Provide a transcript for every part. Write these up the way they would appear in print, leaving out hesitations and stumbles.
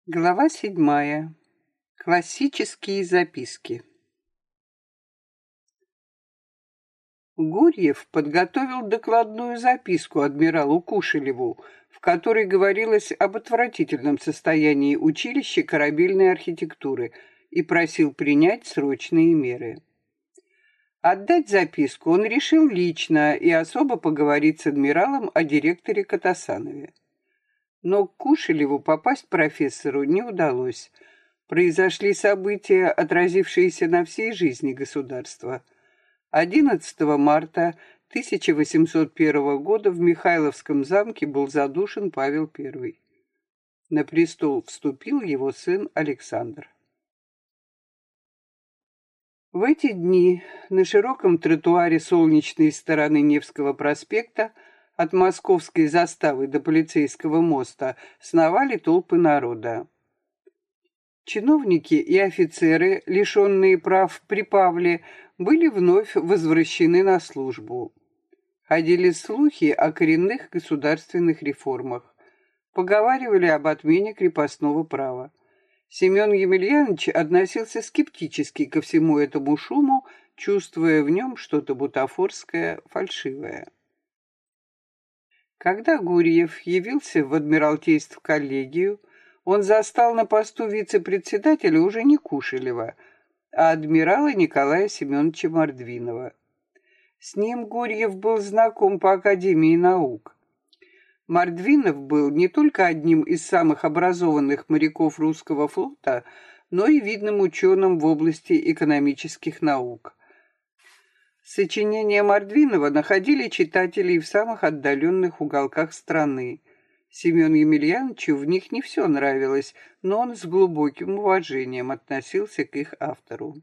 Глава 7. Классические записки. Гурьев подготовил докладную записку адмиралу Кушелеву, в которой говорилось об отвратительном состоянии училища корабельной архитектуры и просил принять срочные меры. Отдать записку он решил лично и особо поговорить с адмиралом о директоре Катасанове. Но к Кушелеву попасть профессору не удалось. Произошли события, отразившиеся на всей жизни государства. 11 марта 1801 года в Михайловском замке был задушен Павел I. На престол вступил его сын Александр. В эти дни на широком тротуаре солнечной стороны Невского проспекта от Московской заставы до Полицейского моста сновали толпы народа. Чиновники и офицеры, лишенные прав при Павле, были вновь возвращены на службу. Ходили слухи о коренных государственных реформах. Поговаривали об отмене крепостного права. Семен Емельянович относился скептически ко всему этому шуму, чувствуя в нем что-то бутафорское, фальшивое. Когда Гурьев явился в Адмиралтейство коллегию, он застал на посту вице-председателя уже не Кушелева, а адмирала Николая Семеновича Мордвинова. С ним Гурьев был знаком по Академии наук. Мордвинов был не только одним из самых образованных моряков русского флота, но и видным ученым в области экономических наук. Сочинения Мордвинова находили читателей в самых отдаленных уголках страны. Семену Емельяновичу в них не все нравилось, но он с глубоким уважением относился к их автору.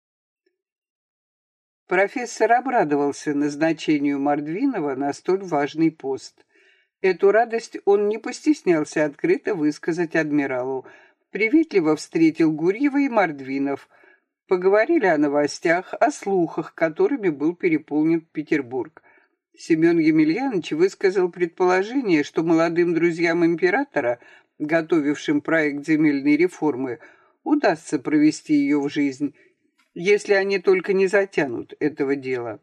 Профессор обрадовался назначению Мордвинова на столь важный пост. Эту радость он не постеснялся открыто высказать адмиралу. Приветливо встретил Гурьева и Мордвинов. Поговорили о новостях, о слухах, которыми был переполнен Петербург. Семен Емельянович высказал предположение, что молодым друзьям императора, готовившим проект земельной реформы, удастся провести ее в жизнь, если они только не затянут этого дела.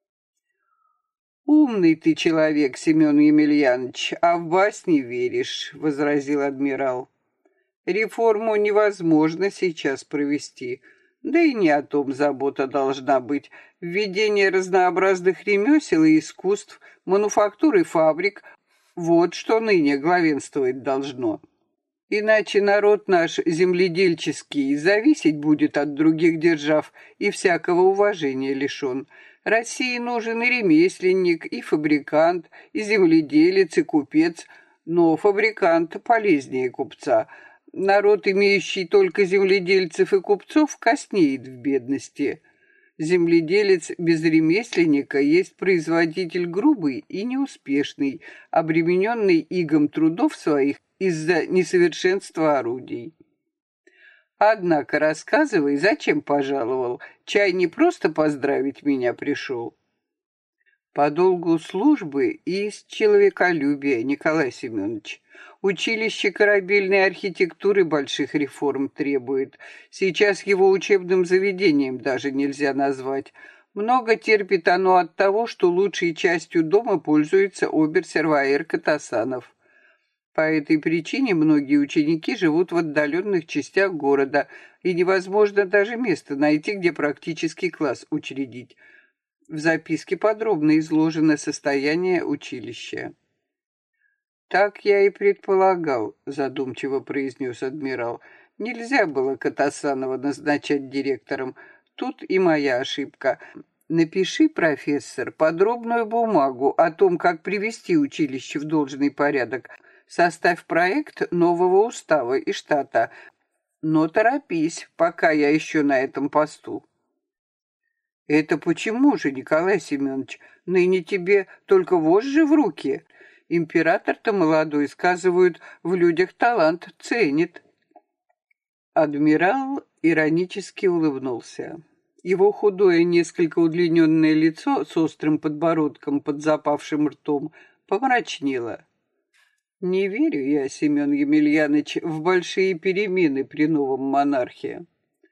«Умный ты человек, Семен Емельянович, а в басни веришь», — возразил адмирал. «Реформу невозможно сейчас провести, да и не о том забота должна быть. Введение разнообразных ремесел и искусств, мануфактуры фабрик — вот что ныне главенствовать должно. Иначе народ наш земледельческий зависеть будет от других держав и всякого уважения лишен. России нужен и ремесленник, и фабрикант, и земледелец, и купец, но фабрикант полезнее купца. Народ, имеющий только земледельцев и купцов, коснеет в бедности. Земледелец без ремесленника есть производитель грубый и неуспешный, обремененный игом трудов своих из-за несовершенства орудий. Однако рассказывай, зачем пожаловал? Чай не просто поздравить меня пришел. По долгу службы и из человеколюбия, Николай Семенович. Училище корабельной архитектуры больших реформ требует. Сейчас его учебным заведением даже нельзя назвать. Много терпит оно от того, что лучшей частью дома пользуется обер-сервояр Катасанов. По этой причине многие ученики живут в отдаленных частях города, и невозможно даже место найти, где практический класс учредить. В записке подробно изложено состояние училища. «Так я и предполагал», — задумчиво произнес адмирал. «Нельзя было Катасанова назначать директором. Тут и моя ошибка. Напиши, профессор, подробную бумагу о том, как привести училище в должный порядок. Составь проект нового устава и штата. Но торопись, пока я еще на этом посту». «Это почему же, Николай Семенович? Ныне тебе только вожжи в руки. Император-то молодой, сказывают, в людях талант ценит». Адмирал иронически улыбнулся. Его худое, несколько удлиненное лицо с острым подбородком под запавшим ртом помрачнело. Не верю я, Семен Емельяныч, в большие перемены при новом монархе.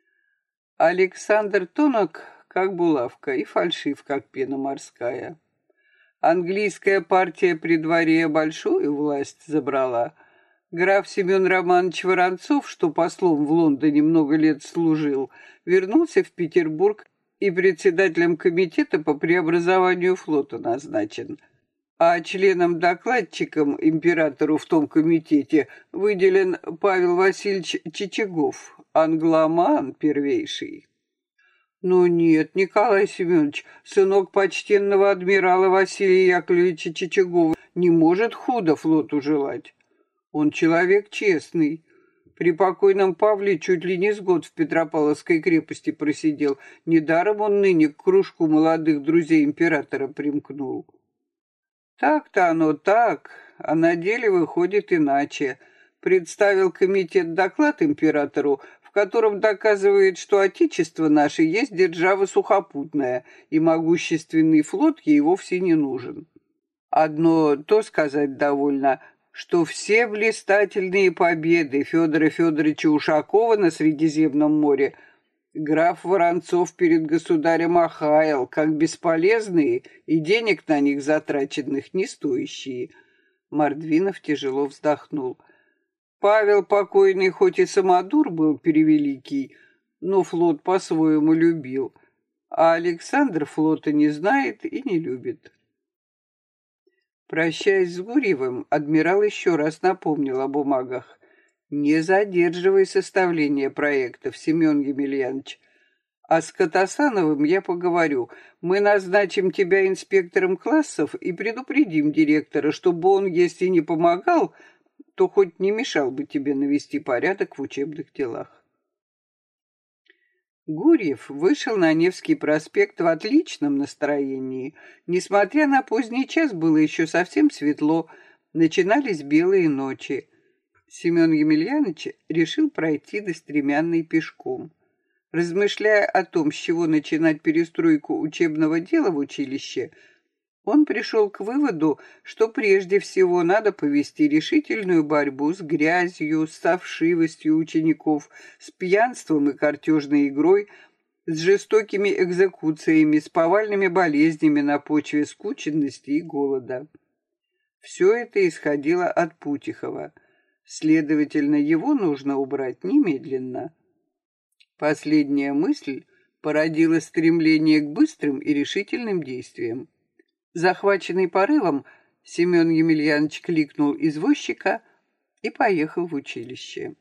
Александр тонок, как булавка, и фальшив, как пена морская. Английская партия при дворе большую власть забрала. Граф Семен Романович Воронцов, что послом в Лондоне много лет служил, вернулся в Петербург и председателем комитета по преобразованию флота назначен. А членом-докладчиком императору в том комитете выделен Павел Васильевич Чичагов, англоман первейший. Ну нет, Николай Семенович, сынок почтенного адмирала Василия Яковлевича Чичагова не может худо флоту желать. Он человек честный. При покойном Павле чуть ли не с год в Петропавловской крепости просидел. Недаром он ныне к кружку молодых друзей императора примкнул. Так-то оно так, а на деле выходит иначе. Представил комитет доклад императору, в котором доказывает, что отечество наше есть держава сухопутная, и могущественный флот ей вовсе не нужен. Одно то сказать довольно, что все блистательные победы Федора Федоровича Ушакова на Средиземном море граф Воронцов перед государем охаял, как бесполезные и денег на них затраченных не стоящие. Мордвинов тяжело вздохнул. Павел покойный хоть и самодур был перевеликий, но флот по-своему любил, а Александр флота не знает и не любит. Прощаясь с Гурьевым, адмирал еще раз напомнил о бумагах. Не задерживай составление проектов, Семен Емельянович. А с Катасановым я поговорю. Мы назначим тебя инспектором классов и предупредим директора, чтобы он, если не помогал, то хоть не мешал бы тебе навести порядок в учебных делах. Гурьев вышел на Невский проспект в отличном настроении. Несмотря на поздний час, было еще совсем светло, начинались белые ночи. Семен Емельянович решил пройти до Стремянной пешком. Размышляя о том, с чего начинать перестройку учебного дела в училище, он пришел к выводу, что прежде всего надо повести решительную борьбу с грязью, с совшивостью учеников, с пьянством и картежной игрой, с жестокими экзекуциями, с повальными болезнями на почве скученности и голода. Все это исходило от Путихова. Следовательно, его нужно убрать немедленно. Последняя мысль породила стремление к быстрым и решительным действиям. Захваченный порывом, Семен Емельянович кликнул извозчика и поехал в училище.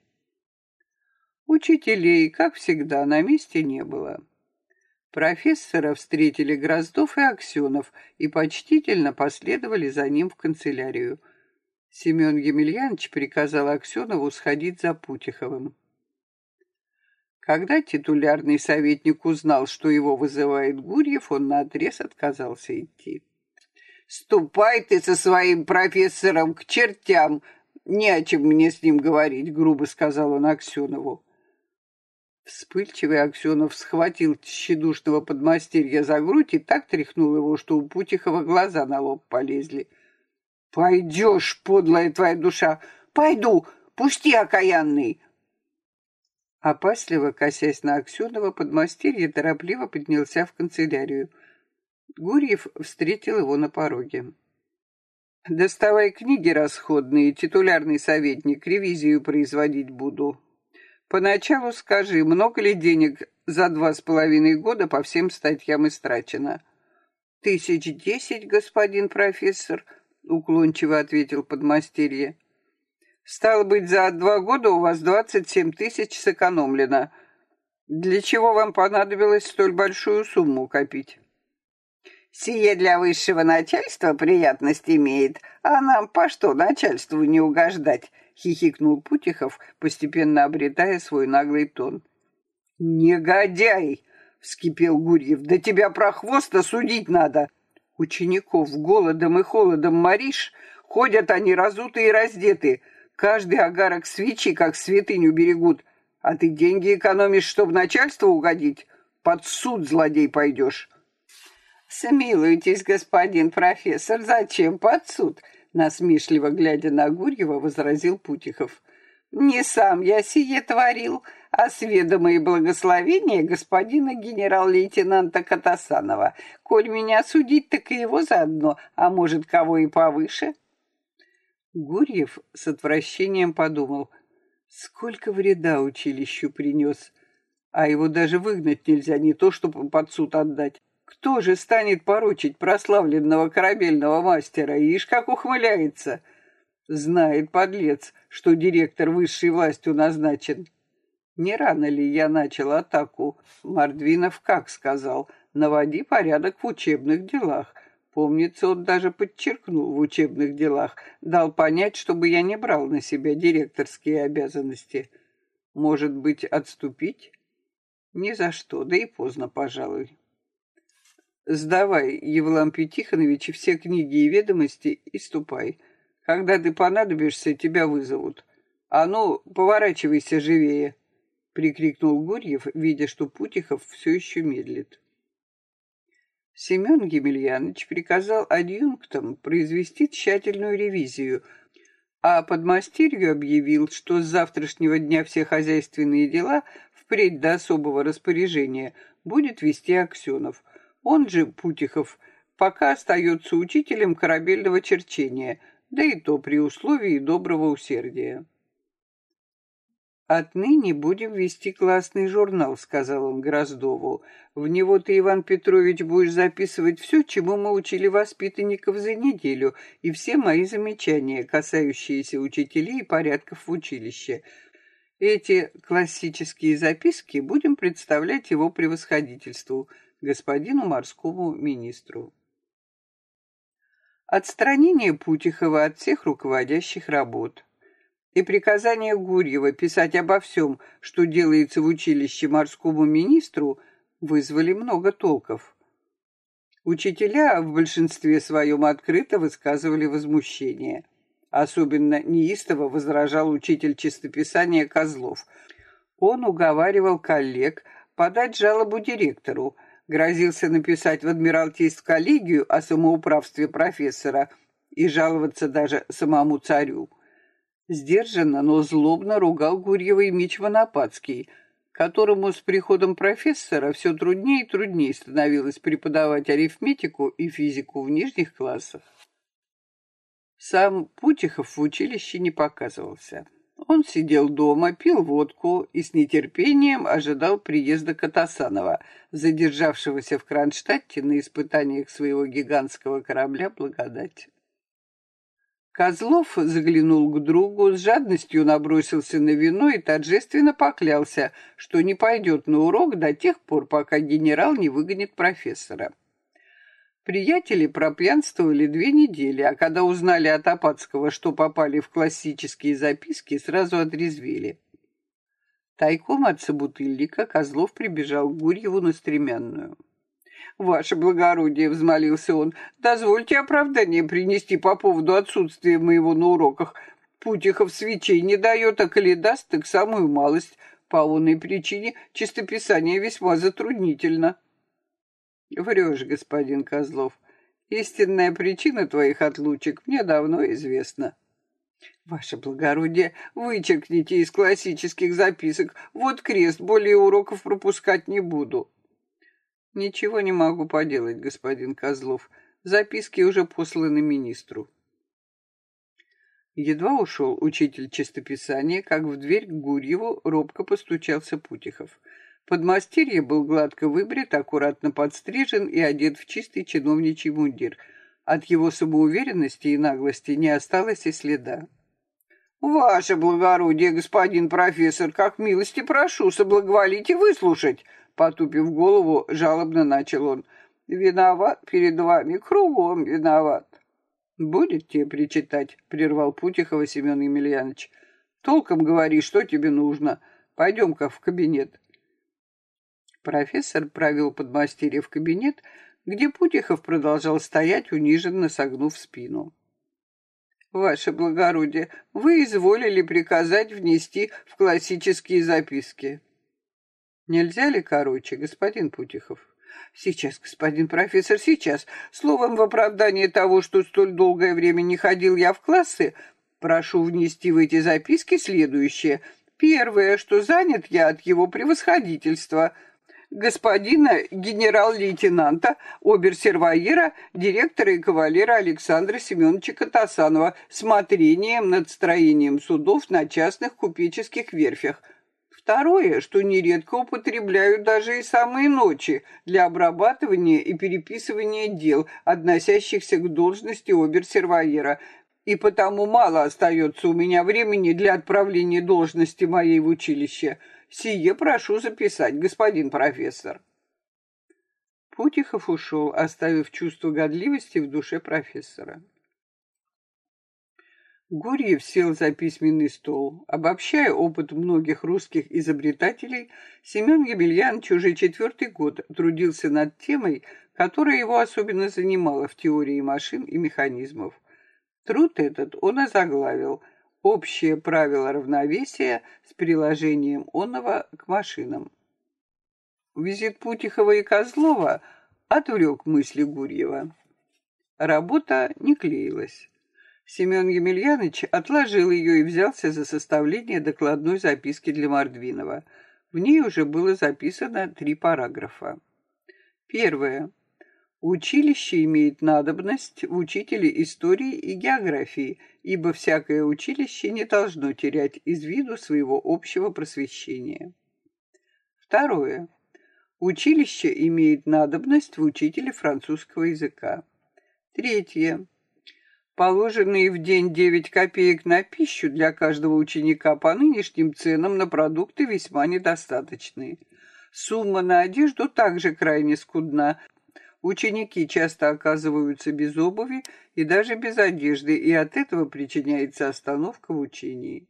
Учителей, как всегда, на месте не было. Профессора встретили Гроздов и Аксенов и почтительно последовали за ним в канцелярию. Семен Емельянович приказал Аксенову сходить за Путиховым. Когда титулярный советник узнал, что его вызывает Гурьев, он наотрез отказался идти. «Ступай ты со своим профессором к чертям! Не о чем мне с ним говорить», — грубо сказал он Аксенову. Вспыльчивый Аксенов схватил тщедушного подмастерья за грудь и так тряхнул его, что у Путихова глаза на лоб полезли. «Пойдешь, подлая твоя душа! Пойду! Пусти, окаянный!» Опасливо косясь на Аксенова, подмастерье торопливо поднялся в канцелярию. Гурьев встретил его на пороге. «Доставай книги расходные, титулярный советник, ревизию производить буду. Поначалу скажи, много ли денег за 2,5 года по всем статьям истрачено?» 1010, господин профессор», — уклончиво ответил подмастерье. «Стало быть, за 2 года у вас 27 тысяч сэкономлено. Для чего вам понадобилось столь большую сумму копить?» «Сие для высшего начальства приятность имеет, а нам по что начальству не угождать?» — хихикнул Путихов, постепенно обретая свой наглый тон. «Негодяй!» — вскипел Гурьев. «Да тебя прохвоста судить надо! Учеников голодом и холодом моришь, ходят они разутые и раздетые, каждый огарок свечи, как святыню, берегут, а ты деньги экономишь, чтоб начальству угодить? Под суд, злодей, пойдешь!» «Смилуйтесь, господин профессор, зачем под суд? насмешливо глядя на Гурьева, возразил Путихов. «Не сам я сие творил, а с ведома и благословения господина генерал-лейтенанта Катасанова. Коль меня судить, так и его заодно, а может, кого и повыше». Гурьев с отвращением подумал, сколько вреда училищу принес, а его даже выгнать нельзя, не то чтобы под суд отдать. Кто же станет порочить прославленного корабельного мастера? Ишь, как ухмыляется! Знает, подлец, что директор высшей властью назначен. Не рано ли я начал атаку? Мордвинов как сказал, наводи порядок в учебных делах. Помнится, он даже подчеркнул в учебных делах, дал понять, чтобы я не брал на себя директорские обязанности. Может быть, отступить? Ни за что, да и поздно, пожалуй. Сдавай, Евлампий Тихонович, все книги и ведомости и ступай. Когда ты понадобишься, тебя вызовут. А ну, поворачивайся живее, — прикрикнул Гурьев, видя, что Путихов все еще медлит. Семен Емельянович приказал адъюнктам произвести тщательную ревизию, а подмастерью объявил, что с завтрашнего дня все хозяйственные дела впредь до особого распоряжения будет вести Аксенов. Он же, Путихов, пока остается учителем корабельного черчения, да и то при условии доброго усердия. «Отныне будем вести классный журнал», — сказал он Гроздову. «В него ты, Иван Петрович, будешь записывать все, чему мы учили воспитанников за неделю, и все мои замечания, касающиеся учителей и порядков в училище. Эти классические записки будем представлять его превосходительству, господину морскому министру». Отстранение Путихова от всех руководящих работ и приказание Гурьева писать обо всем, что делается в училище морскому министру, вызвали много толков. Учителя в большинстве своем открыто высказывали возмущение. Особенно неистово возражал учитель чистописания Козлов. Он уговаривал коллег подать жалобу директору, грозился написать в Адмиралтейств-коллегию о самоуправстве профессора и жаловаться даже самому царю. Сдержанно, но злобно ругал Гурьева и Мичман Апатский, которому с приходом профессора все труднее и труднее становилось преподавать арифметику и физику в нижних классах. Сам Путихов в училище не показывался. Он сидел дома, пил водку и с нетерпением ожидал приезда Катасанова, задержавшегося в Кронштадте на испытаниях своего гигантского корабля «Благодать». Козлов заглянул к другу, с жадностью набросился на вино и торжественно поклялся, что не пойдет на урок до тех пор, пока генерал не выгонит профессора. Приятели пропьянствовали 2 недели, а когда узнали от Апатского, что попали в классические записки, сразу отрезвели. Тайком от собутыльника Козлов прибежал к Гурьеву на Стремянную. «Ваше благородие», — взмолился он, — «дозвольте оправдание принести по поводу отсутствия моего на уроках. Путихов свечей не дает, а коли даст, так самую малость. По онной причине чистописание весьма затруднительно». «Врешь, господин Козлов. Истинная причина твоих отлучек мне давно известна». «Ваше благородие, вычеркните из классических записок. Вот крест, более уроков пропускать не буду». «Ничего не могу поделать, господин Козлов. Записки уже посланы министру». Едва ушел учитель чистописания, как в дверь к Гурьеву робко постучался Путихов. Подмастерье был гладко выбрит, аккуратно подстрижен и одет в чистый чиновничий мундир. От его самоуверенности и наглости не осталось и следа. «Ваше благородие, господин профессор, как милости прошу, соблаговолите выслушать!» Потупив голову, жалобно начал он. «Виноват перед вами, кругом виноват». «Будет тебе причитать», — прервал Путихова Семен Емельянович. «Толком говори, что тебе нужно. Пойдем-ка в кабинет». Профессор провел подмастерья в кабинет, где Путихов продолжал стоять, униженно согнув спину. «Ваше благородие, вы изволили приказать внести в классические записки». «Нельзя ли короче, господин Путихов? Сейчас, господин профессор, сейчас. Словом, в оправдание того, что столь долгое время не ходил я в классы, прошу внести в эти записки следующее. Первое, что занят я от его превосходительства, господина генерал-лейтенанта, обер-сервоера, директора и кавалера Александра Семеновича Катасанова смотрением над строением судов на частных купеческих верфях. Второе, что нередко употребляют даже и самые ночи для обрабатывания и переписывания дел, относящихся к должности обер-сервоера, и потому мало остается у меня времени для отправления должности моей в училище. Сие прошу записать, господин профессор. Путихов ушел, оставив чувство годливости в душе профессора. Гурьев сел за письменный стол. Обобщая опыт многих русских изобретателей, Семен Емельянович уже 4-й год трудился над темой, которая его особенно занимала в теории машин и механизмов. Труд этот он озаглавил «Общее правило равновесия с приложением оного к машинам». Визит Путихова и Козлова отвлек мысли Гурьева. Работа не клеилась. Семен Емельянович отложил ее и взялся за составление докладной записки для Мордвинова. В ней уже было записано 3 параграфа. Первое. Училище имеет надобность в учителе истории и географии, ибо всякое училище не должно терять из виду своего общего просвещения. Второе. Училище имеет надобность в учителе французского языка. Третье. Положенные в день 9 копеек на пищу для каждого ученика по нынешним ценам на продукты весьма недостаточны. Сумма на одежду также крайне скудна. Ученики часто оказываются без обуви и даже без одежды, и от этого причиняется остановка в учении.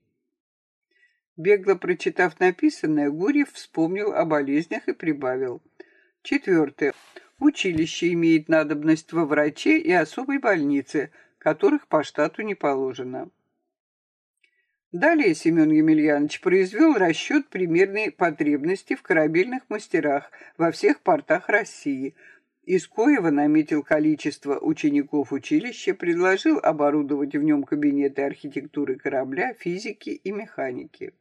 Бегло прочитав написанное, Гурьев вспомнил о болезнях и прибавил. Четвертое. Училище имеет надобность во враче и особой больнице, которых по штату не положено. Далее Семен Емельянович произвел расчет примерной потребности в корабельных мастерах во всех портах России, из коего наметил количество учеников училища, предложил оборудовать в нем кабинеты архитектуры корабля, физики и механики.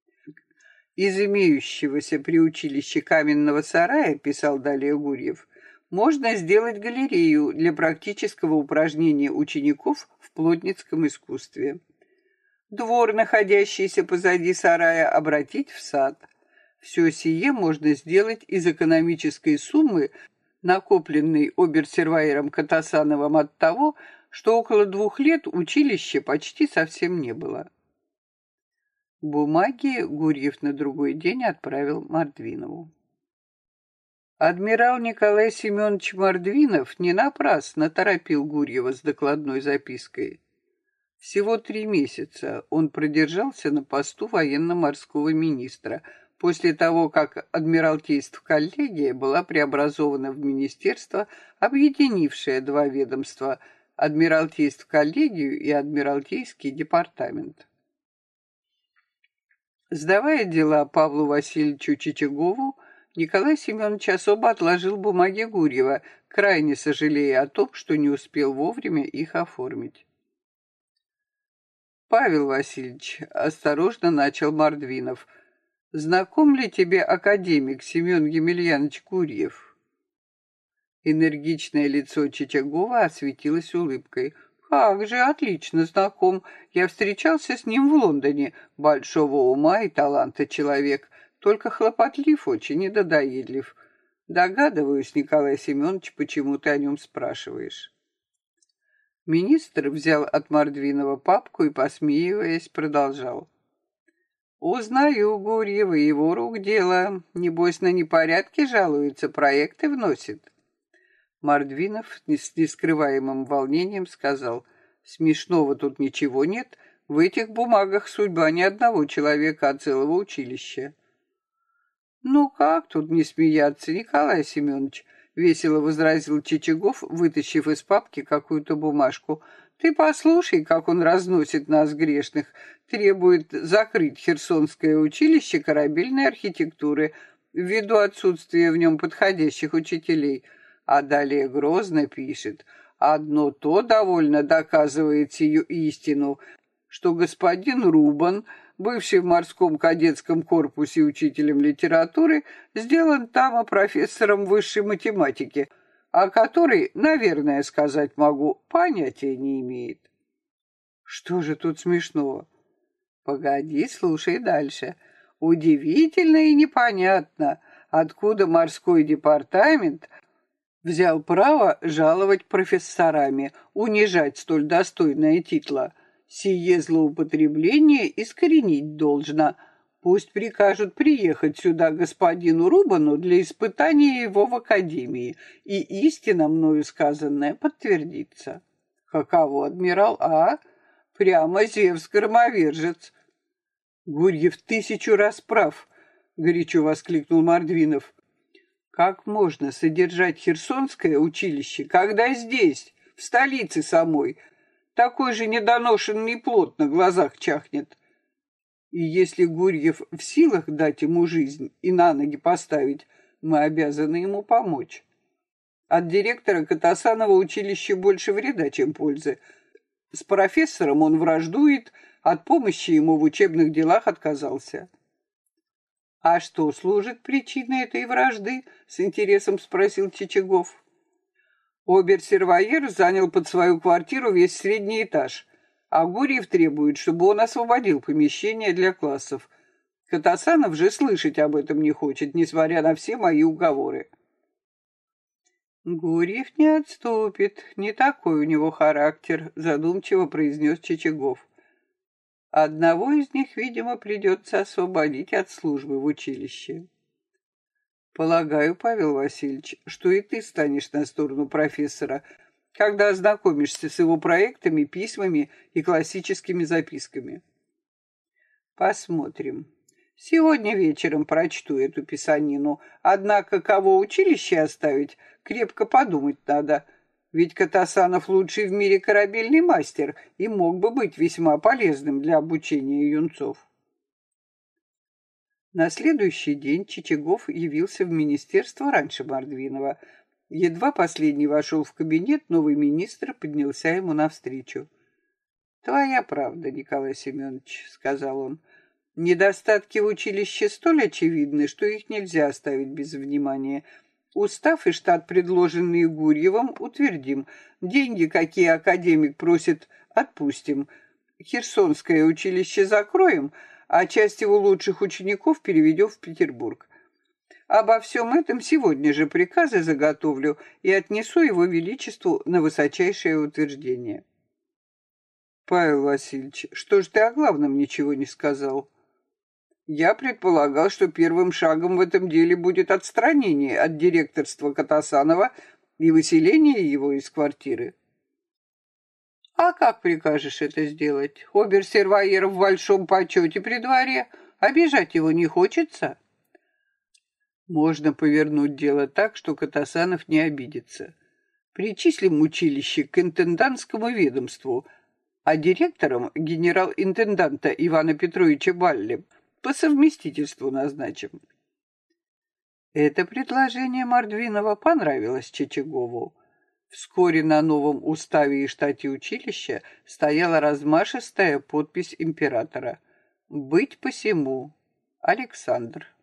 Из имеющегося при училище каменного сарая, писал далее Гурьев, можно сделать галерею для практического упражнения учеников в плотницком искусстве. Двор, находящийся позади сарая, обратить в сад. Все сие можно сделать из экономической суммы, накопленной обер-сервоером Катасановым от того, что около 2 лет училища почти совсем не было. Бумаги Гурьев на другой день отправил Мордвинову. Адмирал Николай Семенович Мордвинов не напрасно торопил Гурьева с докладной запиской. Всего 3 месяца он продержался на посту военно-морского министра, после того, как Адмиралтейств-коллегия была преобразована в министерство, объединившее 2 ведомства – Адмиралтейств-коллегию и Адмиралтейский департамент. Сдавая дела Павлу Васильевичу Чичагову, Николай Семенович особо отложил бумаги Гурьева, крайне сожалея о том, что не успел вовремя их оформить. «Павел Васильевич», — осторожно начал Мордвинов, — «знаком ли тебе академик Семен Емельянович Гурьев?» Энергичное лицо Чичагова осветилось улыбкой. «Как же, отлично знаком. Я встречался с ним в Лондоне. Большого ума и таланта человек. Только хлопотлив очень и недоедлив. Догадываюсь, Николай Семенович, почему ты о нем спрашиваешь». Министр взял от Мордвинова папку и, посмеиваясь, продолжал. «Узнаю Гурьева, его рук дело. Небось, на непорядке жалуется, проекты вносит». Мордвинов с нескрываемым волнением сказал: «Смешного тут ничего нет. В этих бумагах судьба не одного человека, а целого училища». «Ну как тут не смеяться, Николай Семенович?» — весело возразил Чичагов, вытащив из папки какую-то бумажку. «Ты послушай, как он разносит нас, грешных, требует закрыть Херсонское училище корабельной архитектуры. ввиду отсутствия в нем подходящих учителей. А далее грозно пишет: «Одно то довольно доказывает сию истину, что господин Рубан, бывший в морском кадетском корпусе учителем литературы, сделан там профессором высшей математики, о которой, наверное, сказать могу, понятия не имеет». Что же тут смешного? Погоди, слушай дальше. Удивительно и непонятно, откуда морской департамент взял право жаловать профессорами, унижать столь достойное титла. Сие злоупотребление искоренить должно. Пусть прикажут приехать сюда господину Рубану для испытания его в академии, и истина мною сказанная подтвердится. Каково, адмирал, а? Прямо Зевс-громовержец. Гурьев 1000 раз прав, горячо воскликнул Мордвинов. Как можно содержать Херсонское училище, когда здесь, в столице самой, такой же недоношенный плод на глазах чахнет? И если Гурьев в силах дать ему жизнь и на ноги поставить, мы обязаны ему помочь. От директора Катасанова училище больше вреда, чем пользы. С профессором он враждует, от помощи ему в учебных делах отказался. «А что служит причиной этой вражды?» — с интересом спросил Чичагов. Обер-сервоер занял под свою квартиру весь средний этаж, а Гурьев требует, чтобы он освободил помещение для классов. Катасанов же слышать об этом не хочет, несмотря на все мои уговоры. «Гурьев не отступит, не такой у него характер», — задумчиво произнес Чичагов. «Одного из них, видимо, придется освободить от службы в училище». «Полагаю, Павел Васильевич, что и ты станешь на сторону профессора, когда ознакомишься с его проектами, письмами и классическими записками». «Посмотрим. Сегодня вечером прочту эту писанину, однако кого училище оставить, крепко подумать надо, ведь Катасанов лучший в мире корабельный мастер и мог бы быть весьма полезным для обучения юнцов». На следующий день Чичагов явился в министерство раньше Мордвинова. Едва последний вошел в кабинет, новый министр поднялся ему навстречу. «Твоя правда, Николай Семенович», — сказал он. «Недостатки в училище столь очевидны, что их нельзя оставить без внимания. Устав и штат, предложенные Гурьевым, утвердим. Деньги, какие академик просит, отпустим. Херсонское училище закроем, а часть его лучших учеников переведем в Петербург. Обо всем этом сегодня же приказы заготовлю и отнесу его величеству на высочайшее утверждение». «Павел Васильевич, что ж ты о главном ничего не сказал?» «Я предполагал, что первым шагом в этом деле будет отстранение от директорства Катасанова и выселение его из квартиры». «А как прикажешь это сделать? Обер-сервоер в большом почете при дворе. Обижать его не хочется?» «Можно повернуть дело так, что Катасанов не обидится. Причислим училище к интендантскому ведомству, а директором генерал-интенданта Ивана Петровича Балли по совместительству назначим». Это предложение Мордвинова понравилось Чичагову. Вскоре на новом уставе и штате училища стояла размашистая подпись императора: «Быть посему, Александр».